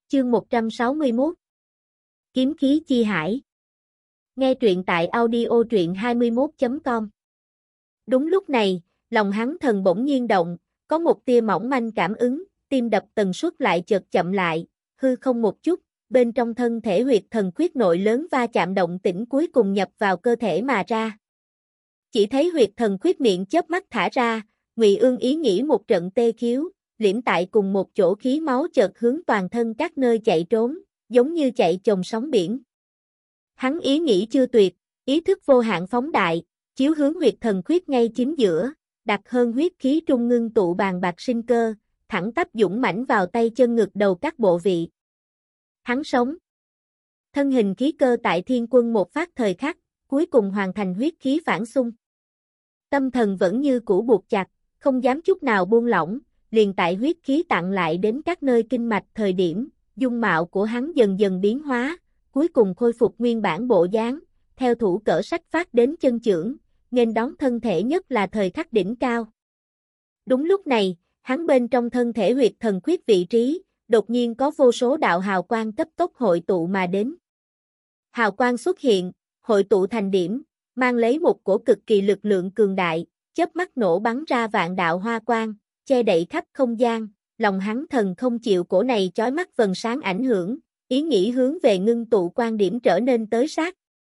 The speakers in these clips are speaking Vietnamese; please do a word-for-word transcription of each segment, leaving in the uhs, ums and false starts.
Chương một trăm sáu mươi mốt Kiếm khí chi hải. Nghe truyện tại audio truyện hai mươi mốt chấm com. Đúng lúc này, lòng hắn thần bỗng nhiên động, có một tia mỏng manh cảm ứng, tim đập tần suất lại chợt chậm lại, hư không một chút, bên trong thân thể huyệt thần khuyết nội lớn va chạm động tĩnh cuối cùng nhập vào cơ thể mà ra. Chỉ thấy huyệt thần khuyết miệng chớp mắt thả ra, Ngụy Ương ý nghĩ một trận tê khiếu, liễm tại cùng một chỗ khí máu chợt hướng toàn thân các nơi chạy trốn, giống như chạy chồng sóng biển. Hắn ý nghĩ chưa tuyệt, ý thức vô hạn phóng đại, chiếu hướng huyệt thần khuyết ngay chính giữa, đặt hơn huyết khí trung ngưng tụ bàn bạc sinh cơ, thẳng tắp dũng mãnh vào tay chân ngực đầu các bộ vị. Hắn sống. Thân hình khí cơ tại thiên quân một phát thời khắc, cuối cùng hoàn thành huyết khí phản xung. Tâm thần vẫn như cũ buộc chặt, không dám chút nào buông lỏng, liền tại huyết khí tặng lại đến các nơi kinh mạch thời điểm, dung mạo của hắn dần dần biến hóa, cuối cùng khôi phục nguyên bản bộ dáng, theo thủ cỡ sách phát đến chân chưởng, nghênh đón thân thể nhất là thời khắc đỉnh cao. Đúng lúc này, hắn bên trong thân thể huyệt thần khuyết vị trí, đột nhiên có vô số đạo hào quang cấp tốc hội tụ mà đến. Hào quang xuất hiện, hội tụ thành điểm, mang lấy một cổ cực kỳ lực lượng cường đại, chớp mắt nổ bắn ra vạn đạo hoa quang, che đậy khắp không gian, lòng hắn thần không chịu cổ này chói mắt vầng sáng ảnh hưởng, ý nghĩ hướng về ngưng tụ quan điểm trở nên tới sát.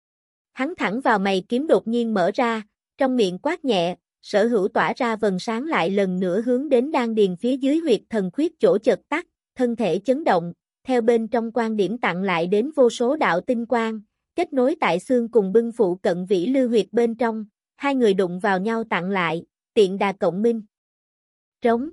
Hắn thẳng vào mày kiếm đột nhiên mở ra, trong miệng quát nhẹ, sở hữu tỏa ra vầng sáng lại lần nữa hướng đến đan điền phía dưới huyệt thần khuyết chỗ chợt tắt, thân thể chấn động, theo bên trong quan điểm tặng lại đến vô số đạo tinh quang, kết nối tại xương cùng bưng phụ cận vĩ lưu huyệt bên trong, hai người đụng vào nhau tặng lại, tiện đà cộng minh. Trống.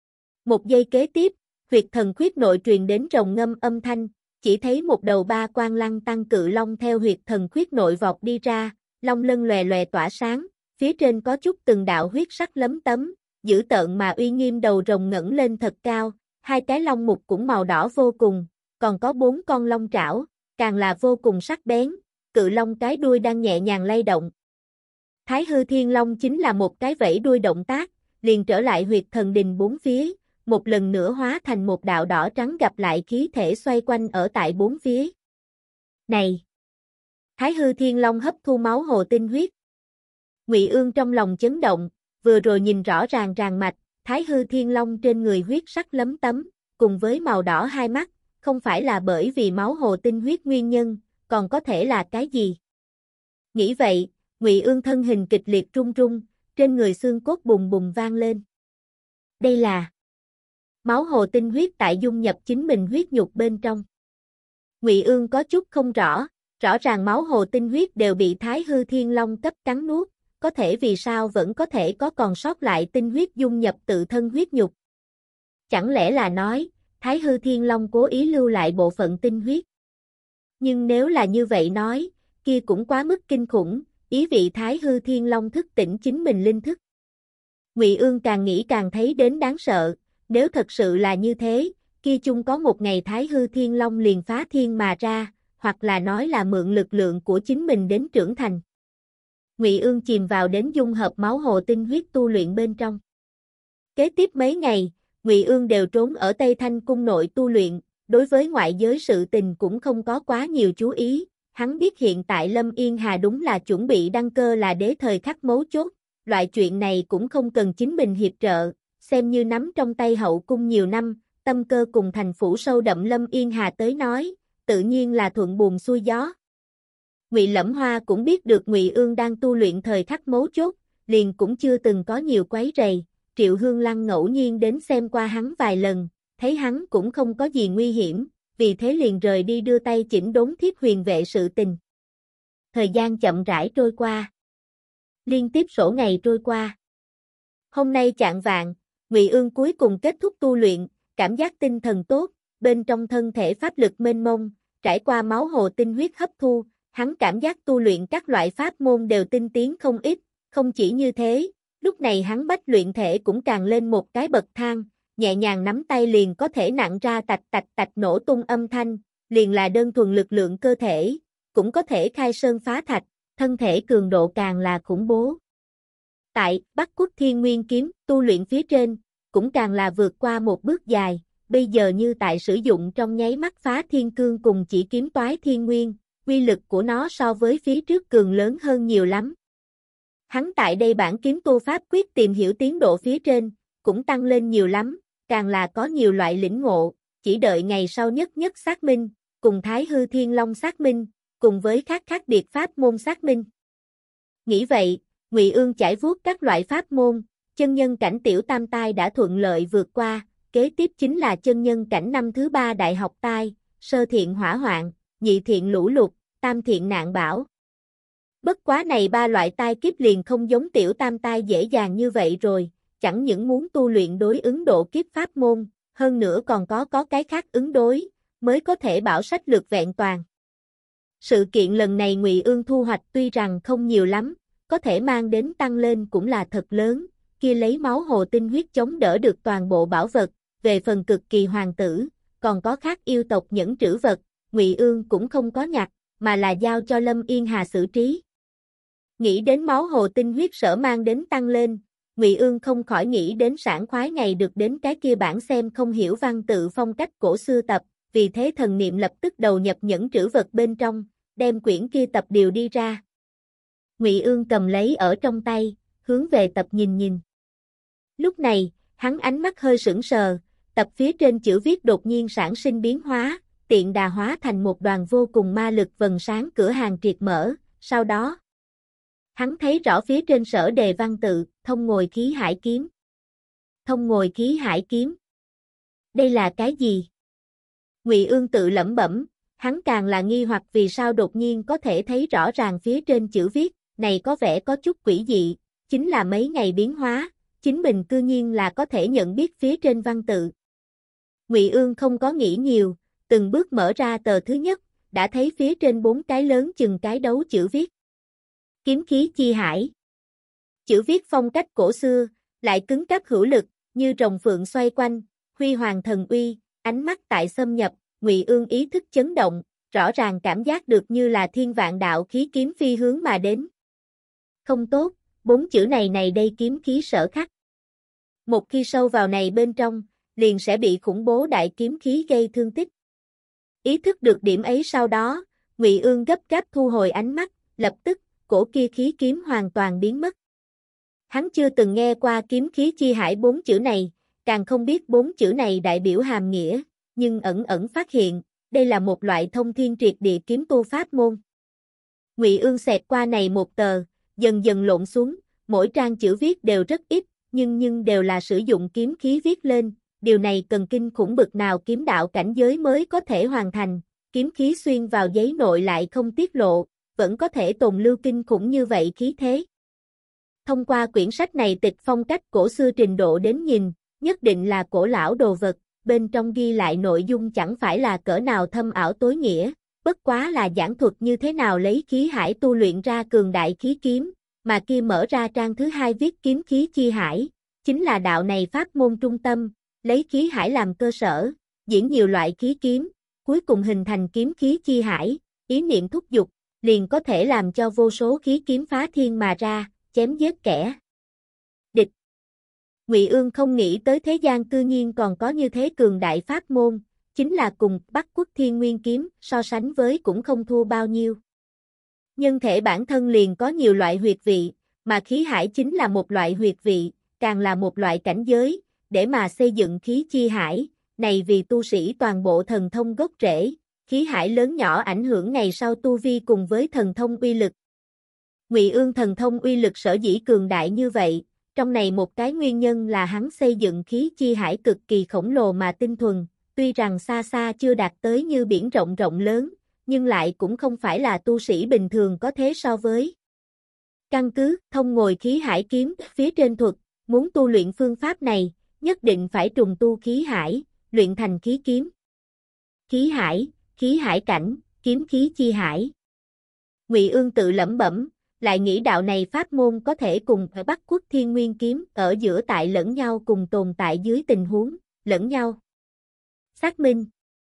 Một giây kế tiếp, huyệt thần khuyết nội truyền đến rồng ngâm âm thanh, chỉ thấy một đầu ba quan lăng tăng cự long theo huyệt thần khuyết nội vọt đi ra, long lân lòe lòe tỏa sáng, phía trên có chút từng đạo huyết sắc lấm tấm, dữ tợn mà uy nghiêm đầu rồng ngẩng lên thật cao, hai cái long mục cũng màu đỏ vô cùng, còn có bốn con long trảo, càng là vô cùng sắc bén, cự long cái đuôi đang nhẹ nhàng lay động. Thái hư thiên long chính là một cái vẫy đuôi động tác, liền trở lại huyệt thần đình bốn phía, một lần nữa hóa thành một đạo đỏ trắng gặp lại khí thể xoay quanh ở tại bốn phía. Này! Thái hư thiên long hấp thu máu hồ tinh huyết. Ngụy Ương trong lòng chấn động, vừa rồi nhìn rõ ràng ràng mạch, Thái hư thiên long trên người huyết sắc lấm tấm, cùng với màu đỏ hai mắt, không phải là bởi vì máu hồ tinh huyết nguyên nhân, còn có thể là cái gì? Nghĩ vậy, Ngụy Ương thân hình kịch liệt rung rung, trên người xương cốt bùng bùng vang lên. Đây là máu hồ tinh huyết tại dung nhập chính mình huyết nhục bên trong. Ngụy Ương có chút không rõ, rõ ràng máu hồ tinh huyết đều bị Thái hư thiên long cấp cắn nuốt, có thể vì sao vẫn có thể có còn sót lại tinh huyết dung nhập tự thân huyết nhục? Chẳng lẽ là nói, Thái hư thiên long cố ý lưu lại bộ phận tinh huyết? Nhưng nếu là như vậy nói, kia cũng quá mức kinh khủng, ý vị Thái hư thiên long thức tỉnh chính mình linh thức. Ngụy Ương càng nghĩ càng thấy đến đáng sợ, nếu thật sự là như thế, kia chung có một ngày Thái hư thiên long liền phá thiên mà ra, hoặc là nói là mượn lực lượng của chính mình đến trưởng thành. Ngụy Ương chìm vào đến dung hợp máu hồ tinh huyết tu luyện bên trong. Kế tiếp mấy ngày, Ngụy Ương đều trốn ở Tây Thanh cung nội tu luyện, đối với ngoại giới sự tình cũng không có quá nhiều chú ý, hắn biết hiện tại Lâm Yên Hà đúng là chuẩn bị đăng cơ là đế thời khắc mấu chốt, loại chuyện này cũng không cần chính mình hiệp trợ, xem như nắm trong tay hậu cung nhiều năm, tâm cơ cùng thành phủ sâu đậm Lâm Yên Hà tới nói, tự nhiên là thuận buồm xuôi gió. Ngụy Lẫm Hoa cũng biết được Ngụy Ương đang tu luyện thời khắc mấu chốt, liền cũng chưa từng có nhiều quấy rầy, Triệu Hương Lăng ngẫu nhiên đến xem qua hắn vài lần, thấy hắn cũng không có gì nguy hiểm, vì thế liền rời đi đưa tay chỉnh đốn thiết huyền vệ sự tình. Thời gian chậm rãi trôi qua. Liên tiếp sổ ngày trôi qua. Hôm nay chạng vạng, Ngụy Ương cuối cùng kết thúc tu luyện, cảm giác tinh thần tốt, bên trong thân thể pháp lực mênh mông, trải qua máu hồ tinh huyết hấp thu, hắn cảm giác tu luyện các loại pháp môn đều tinh tiến không ít, không chỉ như thế, lúc này hắn bách luyện thể cũng càng lên một cái bậc thang, nhẹ nhàng nắm tay liền có thể nặng ra tạch tạch tạch nổ tung âm thanh, liền là đơn thuần lực lượng cơ thể, cũng có thể khai sơn phá thạch, thân thể cường độ càng là khủng bố. Tại Bắc Quốc Thiên Nguyên Kiếm, tu luyện phía trên, cũng càng là vượt qua một bước dài, bây giờ như tại sử dụng trong nháy mắt phá thiên cương cùng chỉ kiếm toái thiên nguyên, uy lực của nó so với phía trước cường lớn hơn nhiều lắm. Hắn tại đây bản kiếm tu pháp quyết tìm hiểu tiến độ phía trên, cũng tăng lên nhiều lắm, càng là có nhiều loại lĩnh ngộ, chỉ đợi ngày sau nhất nhất xác minh, cùng Thái Hư Thiên Long xác minh, cùng với khác khác biệt pháp môn xác minh. Nghĩ vậy, Ngụy Ương chải vuốt các loại pháp môn, chân nhân cảnh tiểu tam tai đã thuận lợi vượt qua, kế tiếp chính là chân nhân cảnh năm thứ ba đại học tai, sơ thiện hỏa hoạn, nhị thiện lũ lụt, tam thiện nạn bão. Bất quá này ba loại tai kiếp liền không giống tiểu tam tai dễ dàng như vậy rồi, chẳng những muốn tu luyện đối ứng độ kiếp pháp môn, hơn nữa còn có có cái khác ứng đối, mới có thể bảo sách lược vẹn toàn. Sự kiện lần này Ngụy Ương thu hoạch tuy rằng không nhiều lắm, có thể mang đến tăng lên cũng là thật lớn, kia lấy máu hồ tinh huyết chống đỡ được toàn bộ bảo vật, về phần cực kỳ hoàng tử, còn có khác yêu tộc nhẫn trữ vật, Ngụy Ương cũng không có nhặt, mà là giao cho Lâm Yên Hà xử trí. Nghĩ đến máu hồ tinh huyết sở mang đến tăng lên, Ngụy Ương không khỏi nghĩ đến sảng khoái ngày được đến cái kia bản xem không hiểu văn tự phong cách cổ xưa tập, vì thế thần niệm lập tức đầu nhập nhẫn trữ vật bên trong, đem quyển kia tập điều đi ra. Ngụy Ương cầm lấy ở trong tay, hướng về tập nhìn nhìn. Lúc này, hắn ánh mắt hơi sững sờ, tập phía trên chữ viết đột nhiên sản sinh biến hóa, tiện đà hóa thành một đoàn vô cùng ma lực vầng sáng cửa hàng triệt mở, sau đó hắn thấy rõ phía trên sở đề văn tự, thông ngồi khí hải kiếm. Thông ngồi khí hải kiếm. Đây là cái gì? Ngụy Ương tự lẩm bẩm, hắn càng là nghi hoặc vì sao đột nhiên có thể thấy rõ ràng phía trên chữ viết, này có vẻ có chút quỷ dị, chính là mấy ngày biến hóa, chính mình cư nhiên là có thể nhận biết phía trên văn tự. Ngụy Ương không có nghĩ nhiều, từng bước mở ra tờ thứ nhất, đã thấy phía trên bốn cái lớn chừng cái đấu chữ viết. Kiếm khí chi hải. Chữ viết phong cách cổ xưa, lại cứng cáp hữu lực, như rồng phượng xoay quanh, huy hoàng thần uy, ánh mắt tại xâm nhập, Ngụy Ương ý thức chấn động, rõ ràng cảm giác được như là thiên vạn đạo khí kiếm phi hướng mà đến. Không tốt, bốn chữ này này đây kiếm khí sở khắc. Một khi sâu vào này bên trong, liền sẽ bị khủng bố đại kiếm khí gây thương tích. Ý thức được điểm ấy sau đó, Ngụy Ương gấp gáp thu hồi ánh mắt, lập tức, cổ kia khí kiếm hoàn toàn biến mất. Hắn chưa từng nghe qua kiếm khí chi hải bốn chữ này, càng không biết bốn chữ này đại biểu hàm nghĩa, nhưng ẩn ẩn phát hiện, đây là một loại thông thiên triệt địa kiếm tu pháp môn. Ngụy Ương xẹt qua này một tờ, dần dần lộn xuống, mỗi trang chữ viết đều rất ít, nhưng nhưng đều là sử dụng kiếm khí viết lên, điều này cần kinh khủng bực nào kiếm đạo cảnh giới mới có thể hoàn thành, kiếm khí xuyên vào giấy nội lại không tiết lộ, vẫn có thể tồn lưu kinh khủng như vậy khí thế. Thông qua quyển sách này tịch phong cách cổ xưa trình độ đến nhìn, nhất định là cổ lão đồ vật, bên trong ghi lại nội dung chẳng phải là cỡ nào thâm ảo tối nghĩa, bất quá là giảng thuật như thế nào lấy khí hải tu luyện ra cường đại khí kiếm, mà kia mở ra trang thứ hai viết kiếm khí chi hải, chính là đạo này pháp môn trung tâm, lấy khí hải làm cơ sở, diễn nhiều loại khí kiếm, cuối cùng hình thành kiếm khí chi hải, ý niệm thúc giục, liền có thể làm cho vô số khí kiếm phá thiên mà ra, chém giết kẻ địch. Ngụy Ương không nghĩ tới thế gian cư nhiên còn có như thế cường đại pháp môn, chính là cùng Bắc Quốc Thiên Nguyên kiếm so sánh với cũng không thua bao nhiêu. Nhân thể bản thân liền có nhiều loại huyệt vị, mà khí hải chính là một loại huyệt vị, càng là một loại cảnh giới, để mà xây dựng khí chi hải, này vì tu sĩ toàn bộ thần thông gốc rễ, khí hải lớn nhỏ ảnh hưởng ngày sau tu vi cùng với thần thông uy lực. Ngụy Ương thần thông uy lực sở dĩ cường đại như vậy, trong này một cái nguyên nhân là hắn xây dựng khí chi hải cực kỳ khổng lồ mà tinh thuần, tuy rằng xa xa chưa đạt tới như biển rộng rộng lớn, nhưng lại cũng không phải là tu sĩ bình thường có thế so với. Căn cứ thông ngồi khí hải kiếm phía trên thuật, muốn tu luyện phương pháp này, nhất định phải trùng tu khí hải, luyện thành khí kiếm. Khí hải, khí hải cảnh, kiếm khí chi hải. Ngụy Ương tự lẩm bẩm, lại nghĩ đạo này pháp môn có thể cùng ở Bắc Quốc Thiên Nguyên kiếm ở giữa tại lẫn nhau cùng tồn tại dưới tình huống lẫn nhau xác minh.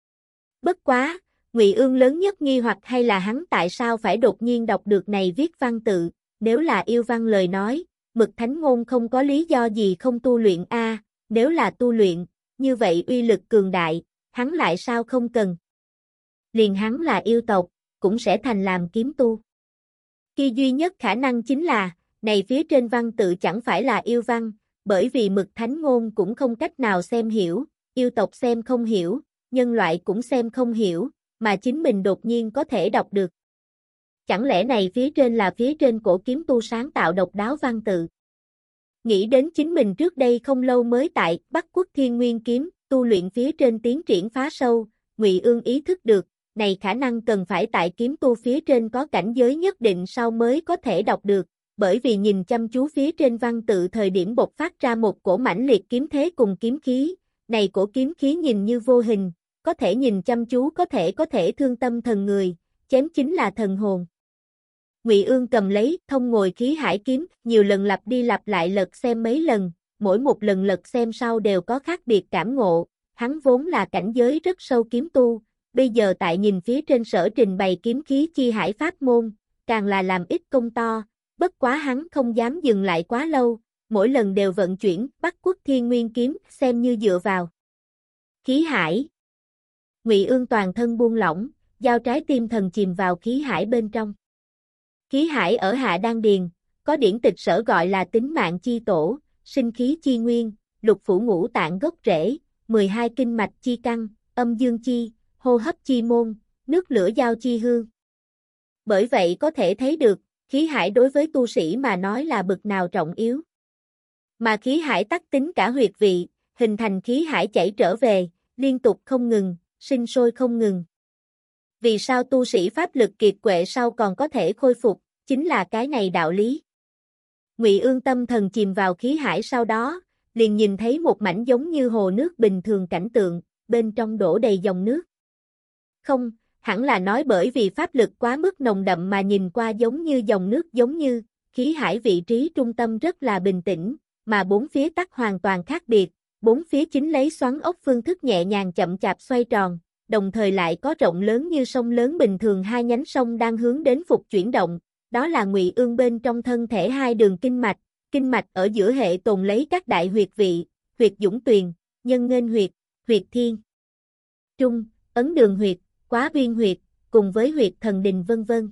Bất quá, Ngụy Ương lớn nhất nghi hoặc hay là hắn tại sao phải đột nhiên đọc được này viết văn tự, nếu là yêu văn lời nói, Mực Thánh Ngôn không có lý do gì không tu luyện a, nếu là tu luyện, như vậy uy lực cường đại, hắn lại sao không cần. Liền hắn là yêu tộc, cũng sẽ thành làm kiếm tu. Khi duy nhất khả năng chính là, này phía trên văn tự chẳng phải là yêu văn, bởi vì mực thánh ngôn cũng không cách nào xem hiểu, yêu tộc xem không hiểu, nhân loại cũng xem không hiểu, mà chính mình đột nhiên có thể đọc được. Chẳng lẽ này phía trên là phía trên cổ kiếm tu sáng tạo độc đáo văn tự? Nghĩ đến chính mình trước đây không lâu mới tại Bắc Quốc Thiên Nguyên kiếm, tu luyện phía trên tiến triển phá sâu, Ngụy Ương ý thức được, này khả năng cần phải tại kiếm tu phía trên có cảnh giới nhất định sau mới có thể đọc được, bởi vì nhìn chăm chú phía trên văn tự thời điểm bộc phát ra một cổ mãnh liệt kiếm thế cùng kiếm khí, này cổ kiếm khí nhìn như vô hình, có thể nhìn chăm chú có thể có thể thương tâm thần người, chém chính là thần hồn. Ngụy Ương cầm lấy thông ngồi khí hải kiếm, nhiều lần lặp đi lặp lại lật xem mấy lần, mỗi một lần lật xem sau đều có khác biệt cảm ngộ, hắn vốn là cảnh giới rất sâu kiếm tu, bây giờ tại nhìn phía trên sở trình bày kiếm khí chi hải pháp môn, càng là làm ít công to, bất quá hắn không dám dừng lại quá lâu, mỗi lần đều vận chuyển Bắc Quốc Thiên Nguyên kiếm xem như dựa vào. Khí hải. Ngụy Ương toàn thân buông lỏng, giao trái tim thần chìm vào khí hải bên trong. Khí hải ở hạ đan điền, có điển tịch sở gọi là tính mạng chi tổ, sinh khí chi nguyên, lục phủ ngũ tạng gốc rễ, mười hai kinh mạch chi căn, âm dương chi, hô hấp chi môn, nước lửa giao chi hương. Bởi vậy có thể thấy được, khí hải đối với tu sĩ mà nói là bực nào trọng yếu. Mà khí hải tắc tính cả huyệt vị, hình thành khí hải chảy trở về, liên tục không ngừng, sinh sôi không ngừng. Vì sao tu sĩ pháp lực kiệt quệ sau còn có thể khôi phục, chính là cái này đạo lý. Ngụy Ương tâm thần chìm vào khí hải sau đó, liền nhìn thấy một mảnh giống như hồ nước bình thường cảnh tượng, bên trong đổ đầy dòng nước. Không, hẳn là nói bởi vì pháp lực quá mức nồng đậm mà nhìn qua giống như dòng nước giống như, khí hải vị trí trung tâm rất là bình tĩnh, mà bốn phía tắc hoàn toàn khác biệt, bốn phía chính lấy xoắn ốc phương thức nhẹ nhàng chậm chạp xoay tròn, đồng thời lại có rộng lớn như sông lớn bình thường hai nhánh sông đang hướng đến phục chuyển động, đó là Ngụy Ương bên trong thân thể hai đường kinh mạch, kinh mạch ở giữa hệ tồn lấy các đại huyệt vị, huyệt Dũng Tuyền, Nhân Nghênh huyệt, huyệt Thiên Trung, Ấn Đường huyệt, Quá Biên huyệt, cùng với huyệt Thần Đình vân vân.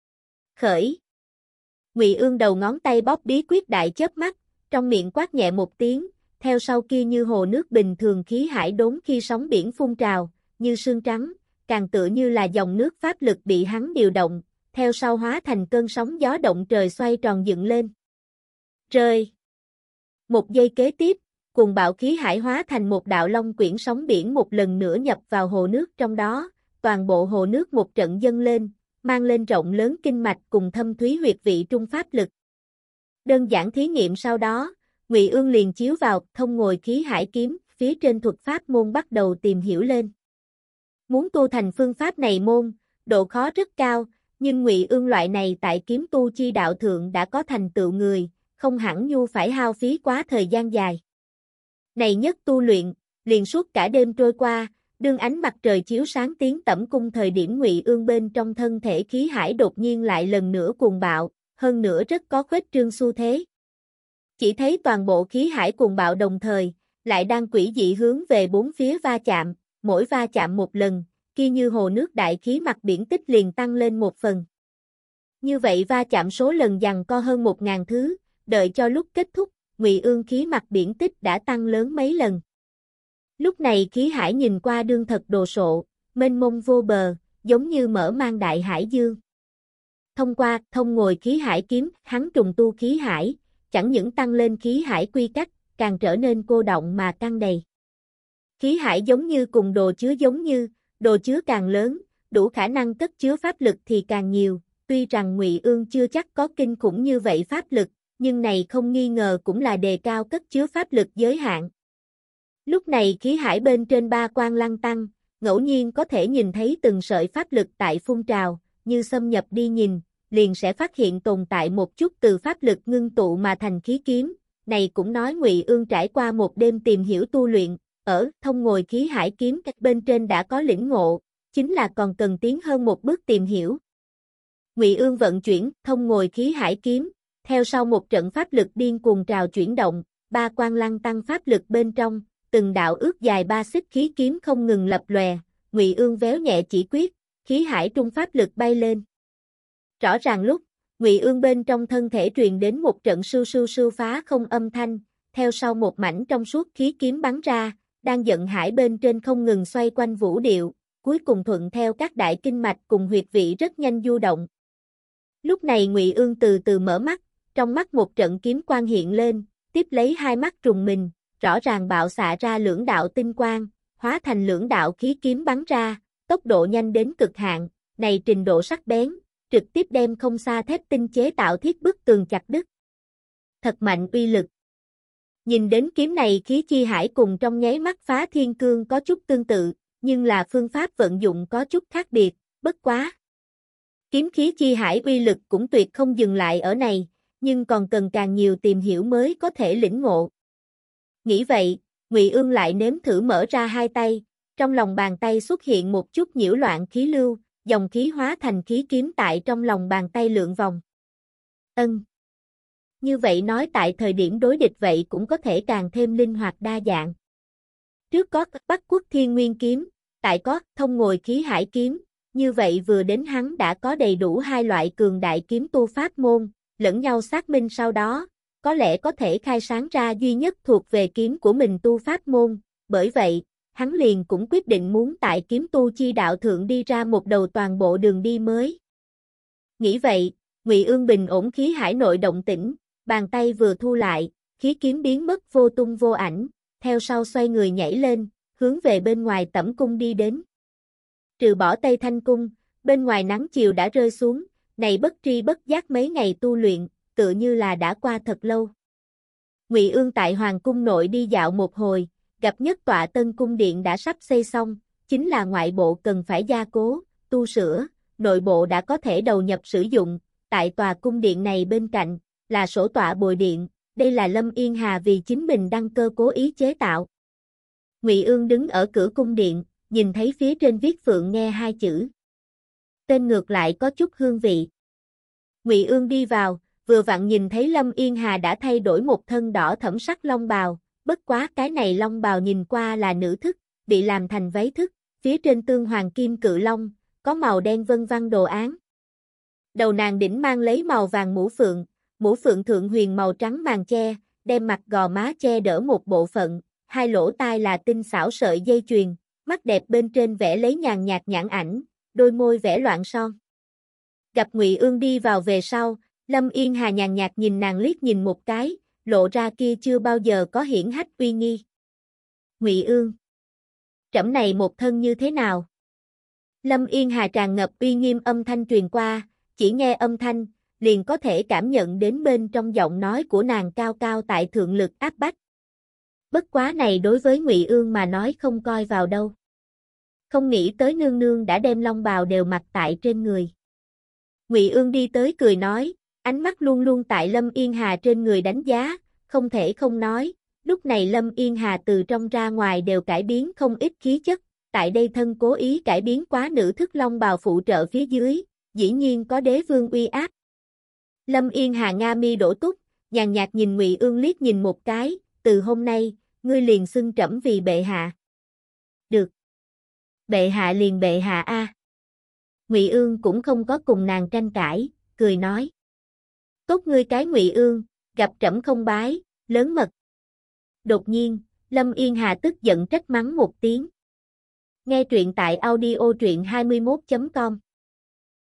Khởi. Ngụy Ương đầu ngón tay bóp bí quyết đại chớp mắt, trong miệng quát nhẹ một tiếng, theo sau kia như hồ nước bình thường khí hải đốn khi sóng biển phun trào, như sương trắng, càng tựa như là dòng nước pháp lực bị hắn điều động, theo sau hóa thành cơn sóng gió động trời xoay tròn dựng lên. Rơi. Một giây kế tiếp, cuồng bạo khí hải hóa thành một đạo long quyển sóng biển một lần nữa nhập vào hồ nước trong đó, toàn bộ hồ nước một trận dâng lên, mang lên rộng lớn kinh mạch cùng thâm thúy huyệt vị trung pháp lực. Đơn giản thí nghiệm sau đó, Ngụy Ương liền chiếu vào thông ngồi khí hải kiếm, phía trên thuật pháp môn bắt đầu tìm hiểu lên. Muốn tu thành phương pháp này môn, độ khó rất cao, nhưng Ngụy Ương loại này tại kiếm tu chi đạo thượng đã có thành tựu người, không hẳn nhu phải hao phí quá thời gian dài. Này nhất tu luyện, liền suốt cả đêm trôi qua, đương ánh mặt trời chiếu sáng tiến tẩm cung thời điểm Ngụy Ương bên trong thân thể khí hải đột nhiên lại lần nữa cuồng bạo, hơn nữa rất có khuếch trương xu thế. Chỉ thấy toàn bộ khí hải cuồng bạo đồng thời, lại đang quỷ dị hướng về bốn phía va chạm, mỗi va chạm một lần, kia như hồ nước đại khí mặt biển tích liền tăng lên một phần. Như vậy va chạm số lần giằng co hơn một ngàn thứ, đợi cho lúc kết thúc, Ngụy Ương khí mặt biển tích đã tăng lớn mấy lần. Lúc này khí hải nhìn qua đương thật đồ sộ, mênh mông vô bờ, giống như mở mang đại hải dương. Thông qua thông ngồi khí hải kiếm, hắn trùng tu khí hải, chẳng những tăng lên khí hải quy cách, càng trở nên cô động mà căng đầy. Khí hải giống như cùng đồ chứa giống như, đồ chứa càng lớn, đủ khả năng cất chứa pháp lực thì càng nhiều, tuy rằng Ngụy Ương chưa chắc có kinh khủng như vậy pháp lực, nhưng này không nghi ngờ cũng là đề cao cất chứa pháp lực giới hạn. Lúc này khí hải bên trên ba quan lăng tăng, ngẫu nhiên có thể nhìn thấy từng sợi pháp lực tại phun trào, như xâm nhập đi nhìn, liền sẽ phát hiện tồn tại một chút từ pháp lực ngưng tụ mà thành khí kiếm, này cũng nói Ngụy Ương trải qua một đêm tìm hiểu tu luyện, ở thông ngồi khí hải kiếm cách bên trên đã có lĩnh ngộ, chính là còn cần tiến hơn một bước tìm hiểu. Ngụy Ương vận chuyển thông ngồi khí hải kiếm, theo sau một trận pháp lực điên cuồng trào chuyển động, ba quan lăng tăng pháp lực bên trong, từng đạo ước dài ba xích khí kiếm không ngừng lập lòe, Ngụy Ương véo nhẹ chỉ quyết, khí hải trung pháp lực bay lên. Rõ ràng lúc, Ngụy Ương bên trong thân thể truyền đến một trận sưu sưu sưu phá không âm thanh, theo sau một mảnh trong suốt khí kiếm bắn ra, đang giận hải bên trên không ngừng xoay quanh vũ điệu, cuối cùng thuận theo các đại kinh mạch cùng huyệt vị rất nhanh du động. Lúc này Ngụy Ương từ từ mở mắt, trong mắt một trận kiếm quang hiện lên, tiếp lấy hai mắt trùng mình, rõ ràng bạo xạ ra lưỡng đạo tinh quang, hóa thành lưỡng đạo khí kiếm bắn ra, tốc độ nhanh đến cực hạn, này trình độ sắc bén, trực tiếp đem không xa thép tinh chế tạo thiết bức tường chặt đứt. Thật mạnh uy lực. Nhìn đến kiếm này khí chi hải cùng trong nháy mắt phá thiên cương có chút tương tự, nhưng là phương pháp vận dụng có chút khác biệt, bất quá. Kiếm khí chi hải uy lực cũng tuyệt không dừng lại ở này, nhưng còn cần càng nhiều tìm hiểu mới có thể lĩnh ngộ. Nghĩ vậy, Ngụy Ương lại nếm thử mở ra hai tay, trong lòng bàn tay xuất hiện một chút nhiễu loạn khí lưu, dòng khí hóa thành khí kiếm tại trong lòng bàn tay lượn vòng. Ân. Như vậy nói tại thời điểm đối địch vậy cũng có thể càng thêm linh hoạt đa dạng. Trước có Bắc Quốc Thiên Nguyên kiếm, tại có Thông Ngồi Khí Hải kiếm, như vậy vừa đến hắn đã có đầy đủ hai loại cường đại kiếm tu pháp môn, lẫn nhau xác minh sau đó, có lẽ có thể khai sáng ra duy nhất thuộc về kiếm của mình tu pháp môn, bởi vậy, hắn liền cũng quyết định muốn tại kiếm tu chi đạo thượng đi ra một đầu toàn bộ đường đi mới. Nghĩ vậy, Ngụy Ương bình ổn khí hải nội động tĩnh, bàn tay vừa thu lại, khí kiếm biến mất vô tung vô ảnh, theo sau xoay người nhảy lên, hướng về bên ngoài Tẩm cung đi đến. Trừ bỏ Tây Thanh cung, bên ngoài nắng chiều đã rơi xuống, này bất tri bất giác mấy ngày tu luyện, tựa như là đã qua thật lâu. Ngụy Ương tại Hoàng cung nội đi dạo một hồi, gặp nhất tọa tân cung điện đã sắp xây xong, chính là ngoại bộ cần phải gia cố, tu sửa, nội bộ đã có thể đầu nhập sử dụng, tại tòa cung điện này bên cạnh, là sổ tọa bồi điện, đây là Lâm Yên Hà vì chính mình đăng cơ cố ý chế tạo. Ngụy Ương đứng ở cửa cung điện, nhìn thấy phía trên viết Phượng Nghe hai chữ. Tên ngược lại có chút hương vị. Ngụy Ương đi vào, vừa vặn nhìn thấy Lâm Yên Hà đã thay đổi một thân đỏ thẫm sắc long bào, bất quá cái này long bào nhìn qua là nữ thức, bị làm thành váy thức, phía trên tương hoàng kim cự long, có màu đen vân vân đồ án. Đầu nàng đỉnh mang lấy màu vàng mũ phượng, mũ phượng thượng huyền màu trắng màn che, đem mặt gò má che đỡ một bộ phận, hai lỗ tai là tinh xảo sợi dây chuyền, mắt đẹp bên trên vẽ lấy nhàn nhạt nhãn ảnh, đôi môi vẽ loạn son. Gặp Ngụy Ương đi vào về sau, Lâm Yên Hà nhàn nhạt nhìn nàng liếc nhìn một cái, lộ ra kia chưa bao giờ có hiển hách uy nghi. Ngụy Ương, trẫm này một thân như thế nào? Lâm Yên Hà tràn ngập uy nghiêm âm thanh truyền qua, chỉ nghe âm thanh, liền có thể cảm nhận đến bên trong giọng nói của nàng cao cao tại thượng lực áp bách. Bất quá này đối với Ngụy Ương mà nói không coi vào đâu. Không nghĩ tới nương nương đã đem long bào đều mặc tại trên người. Ngụy Ương đi tới cười nói, ánh mắt luôn luôn tại Lâm Yên Hà trên người đánh giá, không thể không nói, lúc này Lâm Yên Hà từ trong ra ngoài đều cải biến không ít khí chất, tại đây thân cố ý cải biến quá nữ thức long bào phụ trợ phía dưới, dĩ nhiên có đế vương uy áp. Lâm Yên Hà nga mi đổ túc, nhàn nhạt nhìn Ngụy Ương liếc nhìn một cái, từ hôm nay, ngươi liền xưng trẫm vì bệ hạ. Được. Bệ hạ liền bệ hạ a. Ngụy Ương cũng không có cùng nàng tranh cãi, cười nói. Tốt ngươi cái Ngụy Ương, gặp trẫm không bái, lớn mật. Đột nhiên, Lâm Yên Hà tức giận trách mắng một tiếng. Nghe truyện tại audio truyện hai mươi mốt chấm com